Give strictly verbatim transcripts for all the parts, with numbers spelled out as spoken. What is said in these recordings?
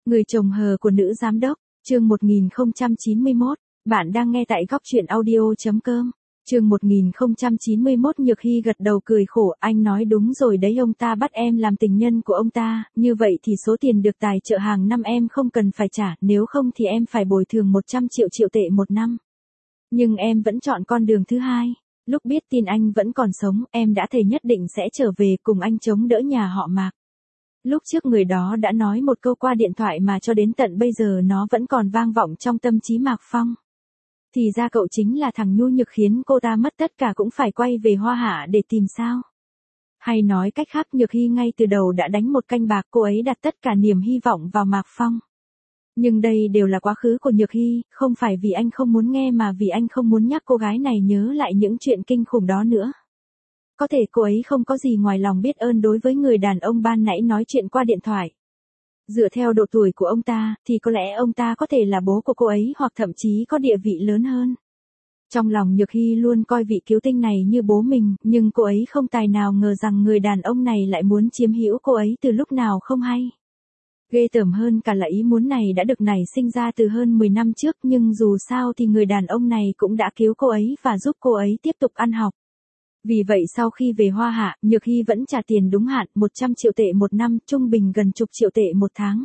Người chồng hờ của nữ giám đốc, chương một nghìn không trăm chín mươi mốt, bạn đang nghe tại góc truyện audio.com. Chương một nghìn không trăm chín mươi mốt. Nhược Hy gật đầu cười khổ, anh nói đúng rồi đấy, ông ta bắt em làm tình nhân của ông ta, như vậy thì số tiền được tài trợ hàng năm em không cần phải trả, nếu không thì em phải bồi thường một trăm triệu triệu tệ một năm. Nhưng em vẫn chọn con đường thứ hai. Lúc biết tin anh vẫn còn sống, em đã thề nhất định sẽ trở về cùng anh chống đỡ nhà họ Mạc. Lúc trước người đó đã nói một câu qua điện thoại mà cho đến tận bây giờ nó vẫn còn vang vọng trong tâm trí Mạc Phong. Thì ra cậu chính là thằng nhu nhược khiến cô ta mất tất cả cũng phải quay về Hoa Hạ để tìm sao? Hay nói cách khác, Nhược Hy ngay từ đầu đã đánh một canh bạc, cô ấy đặt tất cả niềm hy vọng vào Mạc Phong. Nhưng đây đều là quá khứ của Nhược Hy, không phải vì anh không muốn nghe mà vì anh không muốn nhắc cô gái này nhớ lại những chuyện kinh khủng đó nữa. Có thể cô ấy không có gì ngoài lòng biết ơn đối với người đàn ông ban nãy nói chuyện qua điện thoại. Dựa theo độ tuổi của ông ta, thì có lẽ ông ta có thể là bố của cô ấy hoặc thậm chí có địa vị lớn hơn. Trong lòng Nhược Hy luôn coi vị cứu tinh này như bố mình, nhưng cô ấy không tài nào ngờ rằng người đàn ông này lại muốn chiếm hữu cô ấy từ lúc nào không hay. Ghê tởm hơn cả là ý muốn này đã được nảy sinh ra từ hơn mười năm trước, nhưng dù sao thì người đàn ông này cũng đã cứu cô ấy và giúp cô ấy tiếp tục ăn học. Vì vậy sau khi về Hoa Hạ, Nhược Hy vẫn trả tiền đúng hạn, một trăm triệu tệ một năm, trung bình gần chục triệu tệ một tháng.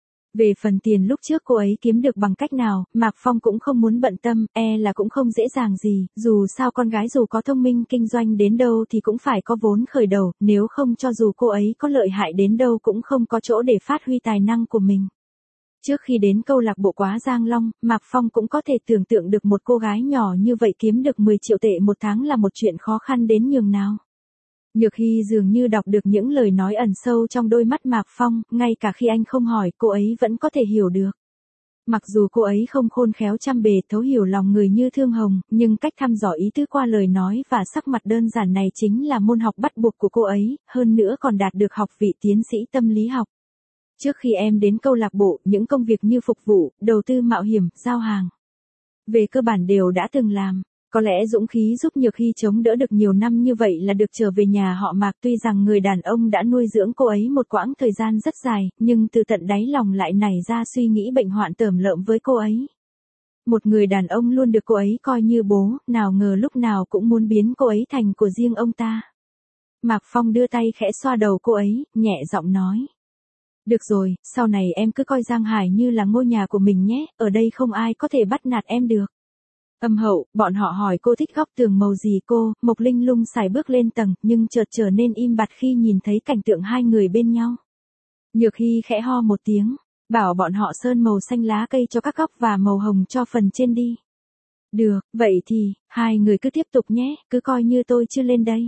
Về phần tiền lúc trước cô ấy kiếm được bằng cách nào, Mạc Phong cũng không muốn bận tâm, e là cũng không dễ dàng gì, dù sao con gái dù có thông minh kinh doanh đến đâu thì cũng phải có vốn khởi đầu, nếu không cho dù cô ấy có lợi hại đến đâu cũng không có chỗ để phát huy tài năng của mình. Trước khi đến câu lạc bộ Quá Giang Long, Mạc Phong cũng có thể tưởng tượng được một cô gái nhỏ như vậy kiếm được mười triệu tệ một tháng là một chuyện khó khăn đến nhường nào. Nhược Hy dường như đọc được những lời nói ẩn sâu trong đôi mắt Mạc Phong, ngay cả khi anh không hỏi, cô ấy vẫn có thể hiểu được. Mặc dù cô ấy không khôn khéo trăm bề thấu hiểu lòng người như Thương Hồng, nhưng cách thăm dò ý tứ qua lời nói và sắc mặt đơn giản này chính là môn học bắt buộc của cô ấy, hơn nữa còn đạt được học vị tiến sĩ tâm lý học. Trước khi em đến câu lạc bộ, những công việc như phục vụ, đầu tư mạo hiểm, giao hàng, về cơ bản đều đã từng làm. Có lẽ dũng khí giúp Nhược Hy chống đỡ được nhiều năm như vậy là được trở về nhà họ Mạc, tuy rằng người đàn ông đã nuôi dưỡng cô ấy một quãng thời gian rất dài, nhưng từ tận đáy lòng lại nảy ra suy nghĩ bệnh hoạn tởm lợm với cô ấy. Một người đàn ông luôn được cô ấy coi như bố, nào ngờ lúc nào cũng muốn biến cô ấy thành của riêng ông ta. Mạc Phong đưa tay khẽ xoa đầu cô ấy, nhẹ giọng nói. Được rồi, sau này em cứ coi Giang Hải như là ngôi nhà của mình nhé, ở đây không ai có thể bắt nạt em được. Âm hậu, bọn họ hỏi cô thích góc tường màu gì cô, Mộc Linh lung xài bước lên tầng, nhưng chợt trở nên im bặt khi nhìn thấy cảnh tượng hai người bên nhau. Nhược Hy khẽ ho một tiếng, bảo bọn họ sơn màu xanh lá cây cho các góc và màu hồng cho phần trên đi. Được, vậy thì, hai người cứ tiếp tục nhé, cứ coi như tôi chưa lên đây.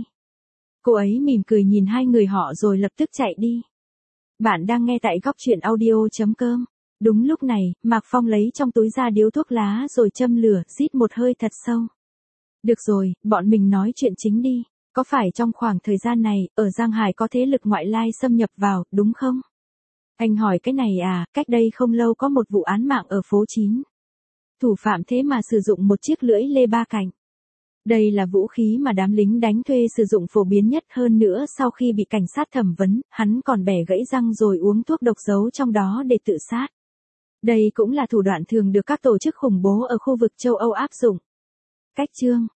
Cô ấy mỉm cười nhìn hai người họ rồi lập tức chạy đi. Bạn đang nghe tại góc truyện audio.com. Đúng lúc này, Mạc Phong lấy trong túi ra điếu thuốc lá rồi châm lửa, rít một hơi thật sâu. Được rồi, bọn mình nói chuyện chính đi. Có phải trong khoảng thời gian này, ở Giang Hải có thế lực ngoại lai xâm nhập vào, đúng không? Anh hỏi cái này à, cách đây không lâu có một vụ án mạng ở phố chín. Thủ phạm thế mà sử dụng một chiếc lưỡi lê ba cạnh. Đây là vũ khí mà đám lính đánh thuê sử dụng phổ biến nhất, hơn nữa sau khi bị cảnh sát thẩm vấn, hắn còn bẻ gãy răng rồi uống thuốc độc giấu trong đó để tự sát. Đây cũng là thủ đoạn thường được các tổ chức khủng bố ở khu vực châu Âu áp dụng. Cách chương